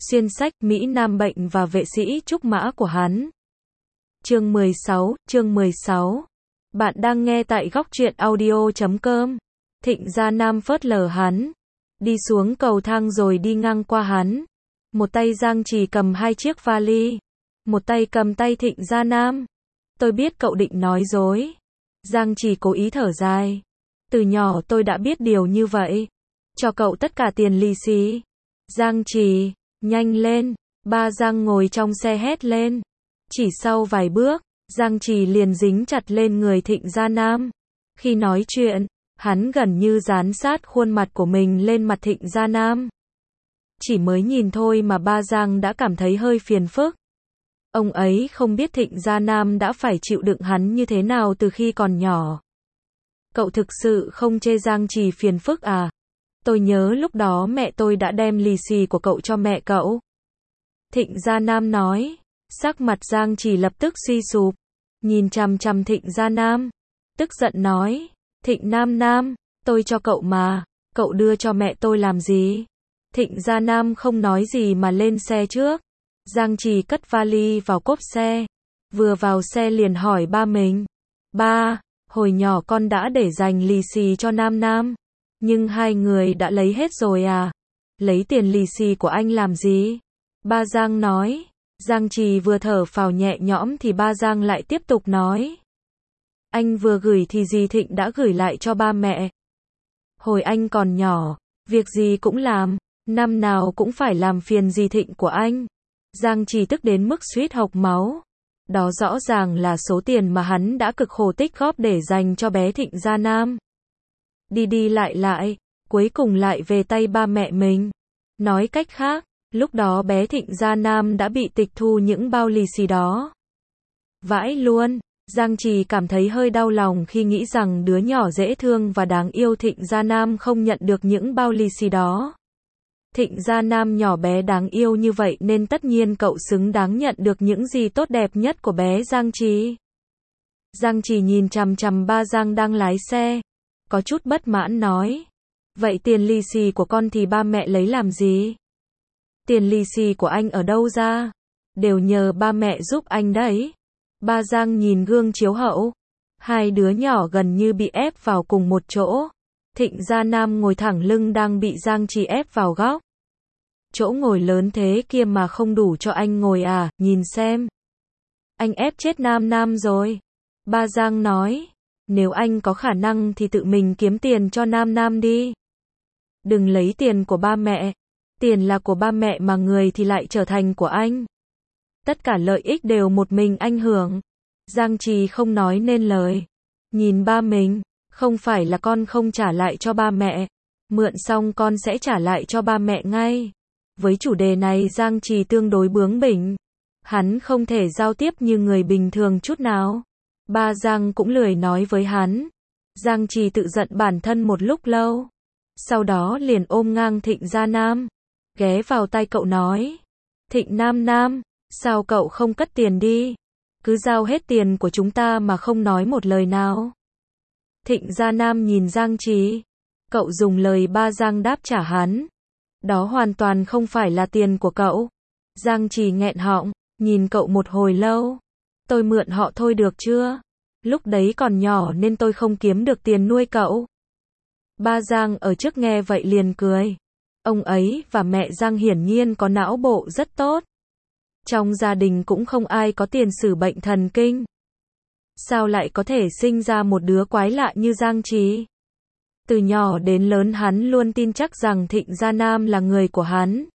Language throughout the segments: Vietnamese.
xuyên sách Mỹ Nam bệnh và vệ sĩ trúc mã của hắn. Chương 16. Bạn đang nghe tại góc truyện audio.com. Thịnh Gia Nam phớt lờ hắn, đi xuống cầu thang rồi đi ngang qua hắn. Một tay Giang Trì cầm hai chiếc vali, một tay cầm tay Thịnh Gia Nam. Tôi biết cậu định nói dối. Giang Trì cố ý thở dài. Từ nhỏ tôi đã biết điều như vậy. Cho cậu tất cả tiền lì xì. Giang Trì, nhanh lên. Ba Giang ngồi trong xe hét lên. Chỉ sau vài bước, Giang Trì liền dính chặt lên người Thịnh Gia Nam. Khi nói chuyện, hắn gần như dán sát khuôn mặt của mình lên mặt Thịnh Gia Nam. Chỉ mới nhìn thôi mà ba Giang đã cảm thấy hơi phiền phức. Ông ấy không biết Thịnh Gia Nam đã phải chịu đựng hắn như thế nào từ khi còn nhỏ. Cậu thực sự không chê Giang Trì phiền phức à? Tôi nhớ lúc đó mẹ tôi đã đem lì xì của cậu cho mẹ cậu. Thịnh Gia Nam nói. Sắc mặt Giang Trì lập tức suy sụp. Nhìn chằm chằm Thịnh Gia Nam. Tức giận nói. Thịnh Nam, tôi cho cậu mà. Cậu đưa cho mẹ tôi làm gì? Thịnh Gia Nam không nói gì mà lên xe trước. Giang Trì cất vali vào cốp xe. Vừa vào xe liền hỏi ba mình. Ba, hồi nhỏ con đã để dành lì xì cho Nam. Nhưng hai người đã lấy hết rồi à? Lấy tiền lì xì của anh làm gì? Ba Giang nói. Giang Trì vừa thở phào nhẹ nhõm thì ba Giang lại tiếp tục nói. Anh vừa gửi thì dì Thịnh đã gửi lại cho ba mẹ. Hồi anh còn nhỏ, việc gì cũng làm, năm nào cũng phải làm phiền dì Thịnh của anh. Giang Trì tức đến mức suýt hộc máu. Đó rõ ràng là số tiền mà hắn đã cực khổ tích góp để dành cho bé Thịnh Gia Nam. Đi lại, cuối cùng lại về tay ba mẹ mình. Nói cách khác, lúc đó bé Thịnh Gia Nam đã bị tịch thu những bao lì xì đó. Vãi luôn, Giang Trì cảm thấy hơi đau lòng khi nghĩ rằng đứa nhỏ dễ thương và đáng yêu Thịnh Gia Nam không nhận được những bao lì xì đó. Thịnh Gia Nam nhỏ bé đáng yêu như vậy nên tất nhiên cậu xứng đáng nhận được những gì tốt đẹp nhất của bé Giang Trì. Giang Trì nhìn chằm chằm ba Giang đang lái xe, có chút bất mãn nói. Vậy tiền lì xì của con thì ba mẹ lấy làm gì? Tiền lì xì của anh ở đâu ra? Đều nhờ ba mẹ giúp anh đấy. Ba Giang nhìn gương chiếu hậu. Hai đứa nhỏ gần như bị ép vào cùng một chỗ. Thịnh Gia Nam ngồi thẳng lưng đang bị Giang Trì ép vào góc. Chỗ ngồi lớn thế kia mà không đủ cho anh ngồi à, nhìn xem. Anh ép chết Nam rồi. Ba Giang nói. Nếu anh có khả năng thì tự mình kiếm tiền cho Nam đi. Đừng lấy tiền của ba mẹ. Tiền là của ba mẹ mà người thì lại trở thành của anh. Tất cả lợi ích đều một mình anh hưởng. Giang Trì không nói nên lời. Nhìn ba mình, không phải là con không trả lại cho ba mẹ. Mượn xong con sẽ trả lại cho ba mẹ ngay. Với chủ đề này Giang Trì tương đối bướng bỉnh. Hắn không thể giao tiếp như người bình thường chút nào. Ba Giang cũng lười nói với hắn. Giang Trì tự giận bản thân một lúc lâu. Sau đó liền ôm ngang Thịnh Gia Nam. Ghé vào tai cậu nói. Thịnh Nam, sao cậu không cất tiền đi? Cứ giao hết tiền của chúng ta mà không nói một lời nào. Thịnh Gia Nam nhìn Giang Trì. Cậu dùng lời ba Giang đáp trả hắn. Đó hoàn toàn không phải là tiền của cậu. Giang Trì nghẹn họng, nhìn cậu một hồi lâu. Tôi mượn họ thôi được chưa? Lúc đấy còn nhỏ nên tôi không kiếm được tiền nuôi cậu. Ba Giang ở trước nghe vậy liền cười. Ông ấy và mẹ Giang hiển nhiên có não bộ rất tốt. Trong gia đình cũng không ai có tiền sử bệnh thần kinh. Sao lại có thể sinh ra một đứa quái lạ như Giang Trì? Từ nhỏ đến lớn hắn luôn tin chắc rằng Thịnh Gia Nam là người của hắn.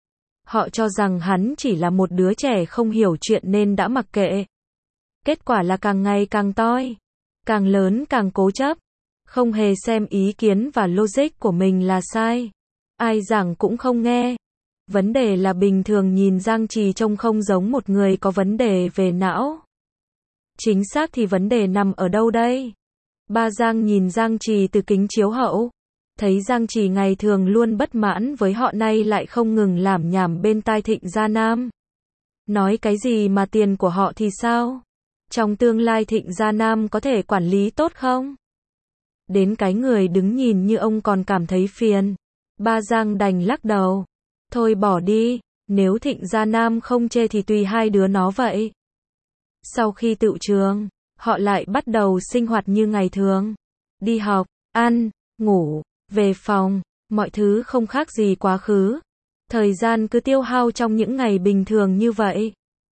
Họ cho rằng hắn chỉ là một đứa trẻ không hiểu chuyện nên đã mặc kệ. Kết quả là càng ngày càng toi, càng lớn càng cố chấp, không hề xem ý kiến và logic của mình là sai. Ai giảng cũng không nghe. Vấn đề là bình thường nhìn Giang Trì trông không giống một người có vấn đề về não. Chính xác thì vấn đề nằm ở đâu đây? Ba Giang nhìn Giang Trì từ kính chiếu hậu. Thấy Giang Trì ngày thường luôn bất mãn với họ nay lại không ngừng lảm nhảm bên tai Thịnh Gia Nam. Nói cái gì mà tiền của họ thì sao? Trong tương lai Thịnh Gia Nam có thể quản lý tốt không? Đến cái người đứng nhìn như ông còn cảm thấy phiền. Ba Giang đành lắc đầu. Thôi bỏ đi, Nếu Thịnh Gia Nam không chê thì tùy hai đứa nó vậy. Sau khi tựu trường, họ lại bắt đầu sinh hoạt như ngày thường. Đi học, ăn, ngủ, về phòng, mọi thứ không khác gì quá khứ. Thời gian cứ tiêu hao trong những ngày bình thường như vậy.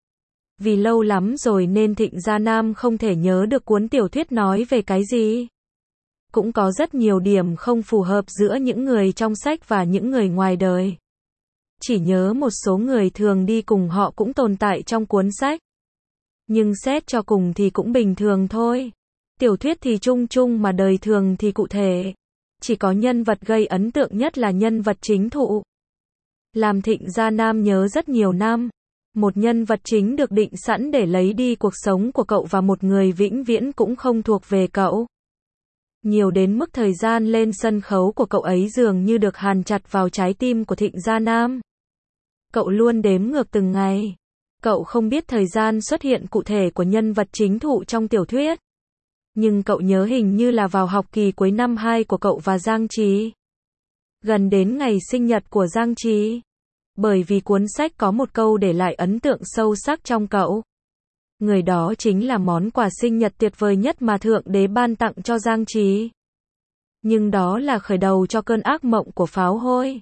Vì lâu lắm rồi nên Thịnh Gia Nam không thể nhớ được cuốn tiểu thuyết nói về cái gì. Cũng có rất nhiều điểm không phù hợp giữa những người trong sách và những người ngoài đời. Chỉ nhớ một số người thường đi cùng họ cũng tồn tại trong cuốn sách. Nhưng xét cho cùng thì cũng bình thường thôi. Tiểu thuyết thì chung chung mà đời thường thì cụ thể. Chỉ có nhân vật gây ấn tượng nhất là nhân vật chính thụ. Làm Thịnh Gia Nam nhớ rất nhiều năm. Một nhân vật chính được định sẵn để lấy đi cuộc sống của cậu và một người vĩnh viễn cũng không thuộc về cậu. Nhiều đến mức thời gian lên sân khấu của cậu ấy dường như được hàn chặt vào trái tim của Thịnh Gia Nam. Cậu luôn đếm ngược từng ngày. Cậu không biết thời gian xuất hiện cụ thể của nhân vật chính thụ trong tiểu thuyết. Nhưng cậu nhớ hình như là vào học kỳ cuối năm 2 của cậu và Giang Trì. Gần đến ngày sinh nhật của Giang Trì. Bởi vì cuốn sách có một câu để lại ấn tượng sâu sắc trong cậu. Người đó chính là món quà sinh nhật tuyệt vời nhất mà Thượng Đế ban tặng cho Giang Trì. Nhưng đó là khởi đầu cho cơn ác mộng của pháo hôi.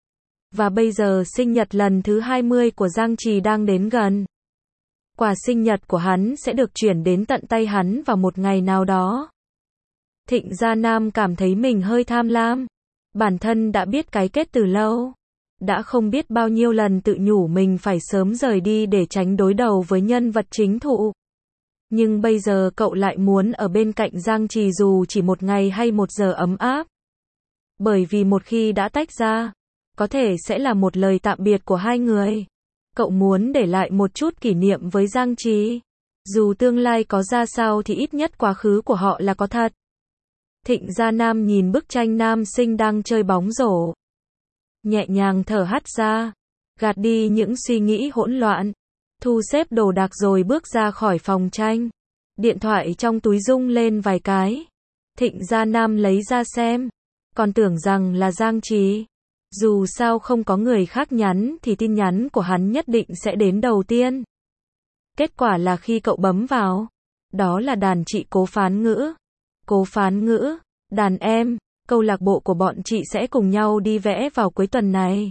Và bây giờ sinh nhật lần thứ 20 của Giang Trì đang đến gần. Quà sinh nhật của hắn sẽ được chuyển đến tận tay hắn vào một ngày nào đó. Thịnh Gia Nam cảm thấy mình hơi tham lam. Bản thân đã biết cái kết từ lâu. Đã không biết bao nhiêu lần tự nhủ mình phải sớm rời đi để tránh đối đầu với nhân vật chính thụ. Nhưng bây giờ cậu lại muốn ở bên cạnh Giang Trì dù chỉ một ngày hay một giờ ấm áp. Bởi vì một khi đã tách ra, có thể sẽ là một lời tạm biệt của hai người. Cậu muốn để lại một chút kỷ niệm với Giang Trì. Dù tương lai có ra sao thì ít nhất quá khứ của họ là có thật. Thịnh Gia Nam nhìn bức tranh nam sinh đang chơi bóng rổ. Nhẹ nhàng thở hắt ra. Gạt đi những suy nghĩ hỗn loạn. Thu xếp đồ đạc rồi bước ra khỏi phòng tranh. Điện thoại trong túi rung lên vài cái. Thịnh Gia Nam lấy ra xem. Còn tưởng rằng là Giang Trì. Dù sao không có người khác nhắn thì tin nhắn của hắn nhất định sẽ đến đầu tiên. Kết quả là khi cậu bấm vào, đó là đàn chị Cố Phán Ngữ. Cố Phán Ngữ, đàn em, câu lạc bộ của bọn chị sẽ cùng nhau đi vẽ vào cuối tuần này.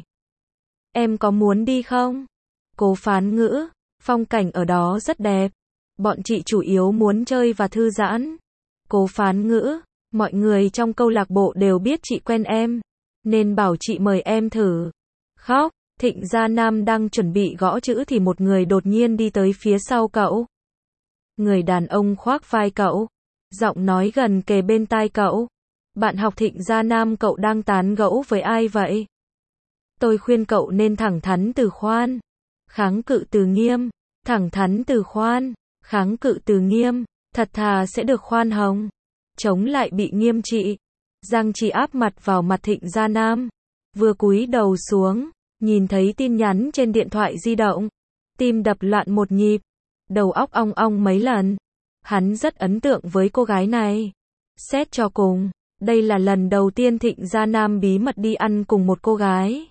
Em có muốn đi không? Cố Phán Ngữ, phong cảnh ở đó rất đẹp. Bọn chị chủ yếu muốn chơi và thư giãn. Cố Phán Ngữ, mọi người trong câu lạc bộ đều biết chị quen em. Nên bảo chị mời em thử. Khóc, Thịnh Gia Nam đang chuẩn bị gõ chữ thì một người đột nhiên đi tới phía sau cậu. Người đàn ông khoác vai cậu. Giọng nói gần kề bên tai cậu. Bạn học Thịnh Gia Nam, cậu đang tán gẫu với ai vậy? Tôi khuyên cậu nên thẳng thắn từ khoan. Kháng cự từ nghiêm. Thẳng thắn từ khoan. Kháng cự từ nghiêm. Thật thà sẽ được khoan hồng. Chống lại bị nghiêm trị. Giang Trì áp mặt vào mặt Thịnh Gia Nam. Vừa cúi đầu xuống. Nhìn thấy tin nhắn trên điện thoại di động. Tim đập loạn một nhịp. Đầu óc ong ong mấy lần. Hắn rất ấn tượng với cô gái này. Xét cho cùng, đây là lần đầu tiên Thịnh Gia Nam bí mật đi ăn cùng một cô gái.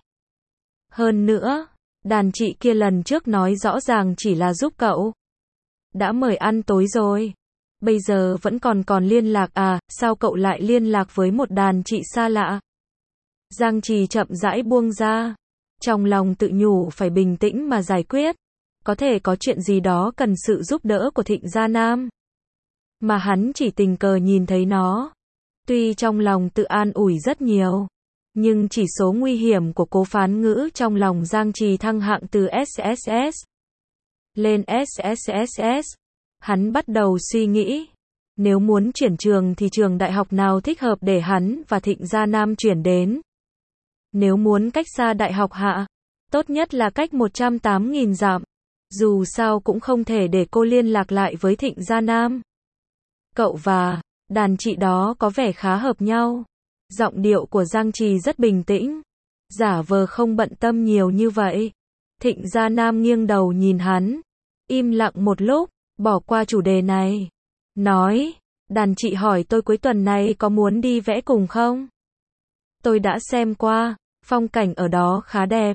Hơn nữa, đàn chị kia lần trước nói rõ ràng chỉ là giúp cậu. Đã mời ăn tối rồi. Bây giờ vẫn còn liên lạc à, sao cậu lại liên lạc với một đàn chị xa lạ? Giang Trì chậm rãi buông ra. Trong lòng tự nhủ phải bình tĩnh mà giải quyết. Có thể có chuyện gì đó cần sự giúp đỡ của Thịnh Gia Nam. Mà hắn chỉ tình cờ nhìn thấy nó. Tuy trong lòng tự an ủi rất nhiều. Nhưng chỉ số nguy hiểm của Cố Phán Ngữ trong lòng Giang Trì thăng hạng từ SSS lên SSSS. Hắn bắt đầu suy nghĩ. Nếu muốn chuyển trường thì trường đại học nào thích hợp để hắn và Thịnh Gia Nam chuyển đến. Nếu muốn cách xa đại học hạ, tốt nhất là cách 108.000 dặm. Dù sao cũng không thể để cô liên lạc lại với Thịnh Gia Nam. Cậu và đàn chị đó có vẻ khá hợp nhau. Giọng điệu của Giang Trì rất bình tĩnh. Giả vờ không bận tâm nhiều như vậy. Thịnh Gia Nam nghiêng đầu nhìn hắn. Im lặng một lúc, bỏ qua chủ đề này. Nói, đàn chị hỏi tôi cuối tuần này có muốn đi vẽ cùng không? Tôi đã xem qua, phong cảnh ở đó khá đẹp.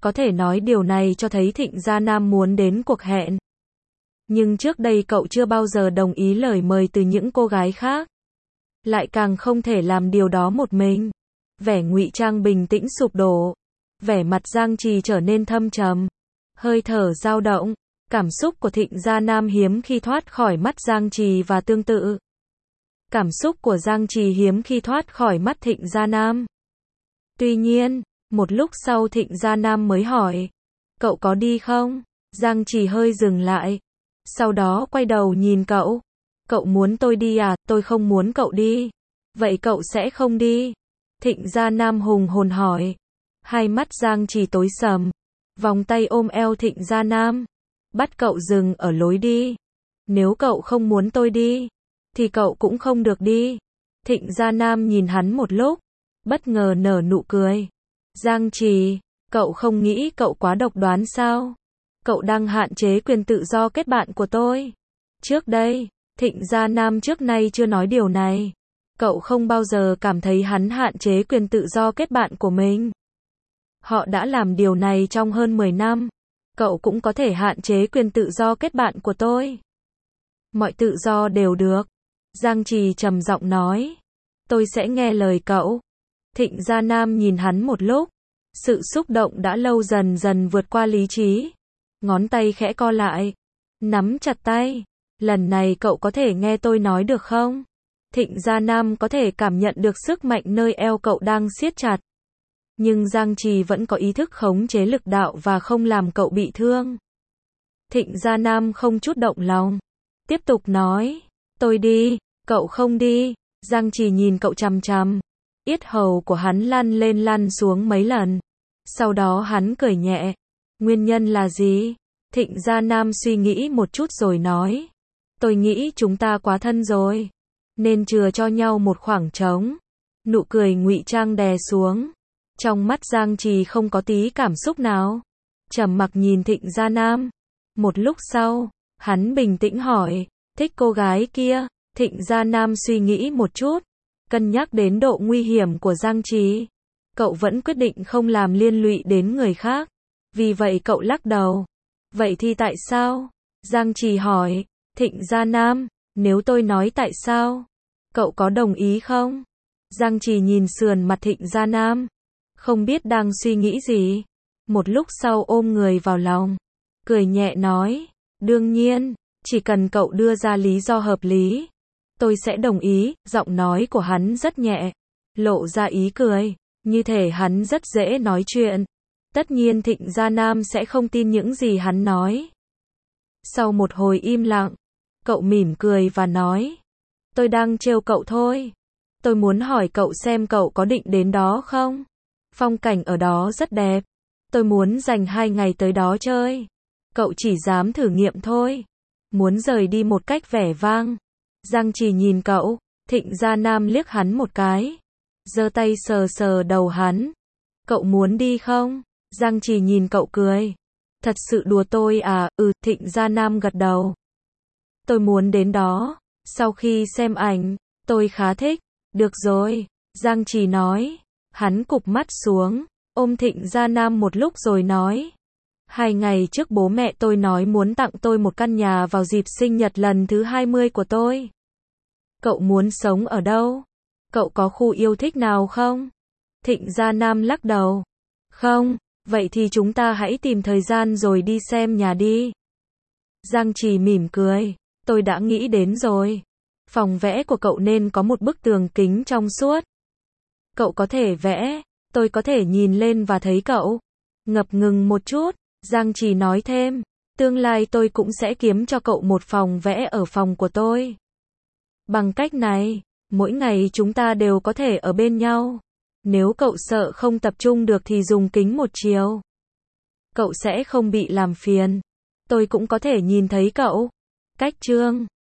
Có thể nói điều này cho thấy Thịnh Gia Nam muốn đến cuộc hẹn. Nhưng trước đây cậu chưa bao giờ đồng ý lời mời từ những cô gái khác. Lại càng không thể làm điều đó một mình. Vẻ ngụy trang bình tĩnh sụp đổ. Vẻ mặt Giang Trì trở nên thâm trầm. Hơi thở dao động. Cảm xúc của Thịnh Gia Nam hiếm khi thoát khỏi mắt Giang Trì và tương tự. Cảm xúc của Giang Trì hiếm khi thoát khỏi mắt Thịnh Gia Nam. Tuy nhiên, một lúc sau Thịnh Gia Nam mới hỏi. Cậu có đi không? Giang Trì hơi dừng lại. Sau đó quay đầu nhìn cậu. Cậu muốn tôi đi à? Tôi không muốn cậu đi. Vậy cậu sẽ không đi? Thịnh Gia Nam hùng hồn hỏi. Hai mắt Giang Trì tối sầm. Vòng tay ôm eo Thịnh Gia Nam. Bắt cậu dừng ở lối đi. Nếu cậu không muốn tôi đi, thì cậu cũng không được đi. Thịnh Gia Nam nhìn hắn một lúc. Bất ngờ nở nụ cười. Giang Trì, cậu không nghĩ cậu quá độc đoán sao? Cậu đang hạn chế quyền tự do kết bạn của tôi. Trước đây, Thịnh Gia Nam trước nay chưa nói điều này. Cậu không bao giờ cảm thấy hắn hạn chế quyền tự do kết bạn của mình. Họ đã làm điều này trong hơn 10 năm. Cậu cũng có thể hạn chế quyền tự do kết bạn của tôi. Mọi tự do đều được. Giang Trì trầm giọng nói. Tôi sẽ nghe lời cậu. Thịnh Gia Nam nhìn hắn một lúc. Sự xúc động đã lâu dần dần vượt qua lý trí. Ngón tay khẽ co lại. Nắm chặt tay. Lần này cậu có thể nghe tôi nói được không? Thịnh Gia Nam có thể cảm nhận được sức mạnh nơi eo cậu đang siết chặt. Nhưng Giang Trì vẫn có ý thức khống chế lực đạo và không làm cậu bị thương. Thịnh Gia Nam không chút động lòng. Tiếp tục nói. Tôi đi, cậu không đi. Giang Trì nhìn cậu chằm chằm. Yết hầu của hắn lăn lên lăn xuống mấy lần. Sau đó hắn cười nhẹ. Nguyên nhân là gì? Thịnh Gia Nam suy nghĩ một chút rồi nói. Tôi nghĩ chúng ta quá thân rồi. Nên chừa cho nhau một khoảng trống. Nụ cười ngụy trang đè xuống. Trong mắt Giang Trì không có tí cảm xúc nào. Trầm mặc nhìn Thịnh Gia Nam. Một lúc sau, hắn bình tĩnh hỏi. Thích cô gái kia? Thịnh Gia Nam suy nghĩ một chút. Cân nhắc đến độ nguy hiểm của Giang Trì. Cậu vẫn quyết định không làm liên lụy đến người khác. Vì vậy cậu lắc đầu. Vậy thì tại sao? Giang Trì hỏi. Thịnh Gia Nam, nếu tôi nói tại sao? Cậu có đồng ý không? Giang Trì nhìn sườn mặt Thịnh Gia Nam. Không biết đang suy nghĩ gì. Một lúc sau ôm người vào lòng. Cười nhẹ nói. Đương nhiên, chỉ cần cậu đưa ra lý do hợp lý. Tôi sẽ đồng ý. Giọng nói của hắn rất nhẹ. Lộ ra ý cười. Như thể hắn rất dễ nói chuyện. Tất nhiên Thịnh Gia Nam sẽ không tin những gì hắn nói. Sau một hồi im lặng, cậu mỉm cười và nói. Tôi đang trêu cậu thôi. Tôi muốn hỏi cậu xem cậu có định đến đó không? Phong cảnh ở đó rất đẹp. Tôi muốn dành 2 ngày tới đó chơi. Cậu chỉ dám thử nghiệm thôi. Muốn rời đi một cách vẻ vang. Giang Trì nhìn cậu. Thịnh Gia Nam liếc hắn một cái. Giơ tay sờ sờ đầu hắn. Cậu muốn đi không? Giang Trì nhìn cậu cười. Thật sự đùa tôi à? Thịnh Gia Nam gật đầu. Tôi muốn đến đó. Sau khi xem ảnh, tôi khá thích. Được rồi, Giang Trì nói. Hắn cụp mắt xuống, ôm Thịnh Gia Nam một lúc rồi nói. 2 ngày trước bố mẹ tôi nói muốn tặng tôi một căn nhà vào dịp sinh nhật lần thứ 20 của tôi. Cậu muốn sống ở đâu? Cậu có khu yêu thích nào không? Thịnh Gia Nam lắc đầu. Không, vậy thì chúng ta hãy tìm thời gian rồi đi xem nhà đi. Giang Trì mỉm cười. Tôi đã nghĩ đến rồi. Phòng vẽ của cậu nên có một bức tường kính trong suốt. Cậu có thể vẽ, tôi có thể nhìn lên và thấy cậu. Ngập ngừng một chút, Giang Trì nói thêm. Tương lai tôi cũng sẽ kiếm cho cậu một phòng vẽ ở phòng của tôi. Bằng cách này, mỗi ngày chúng ta đều có thể ở bên nhau. Nếu cậu sợ không tập trung được thì dùng kính một chiều. Cậu sẽ không bị làm phiền. Tôi cũng có thể nhìn thấy cậu. Cách chương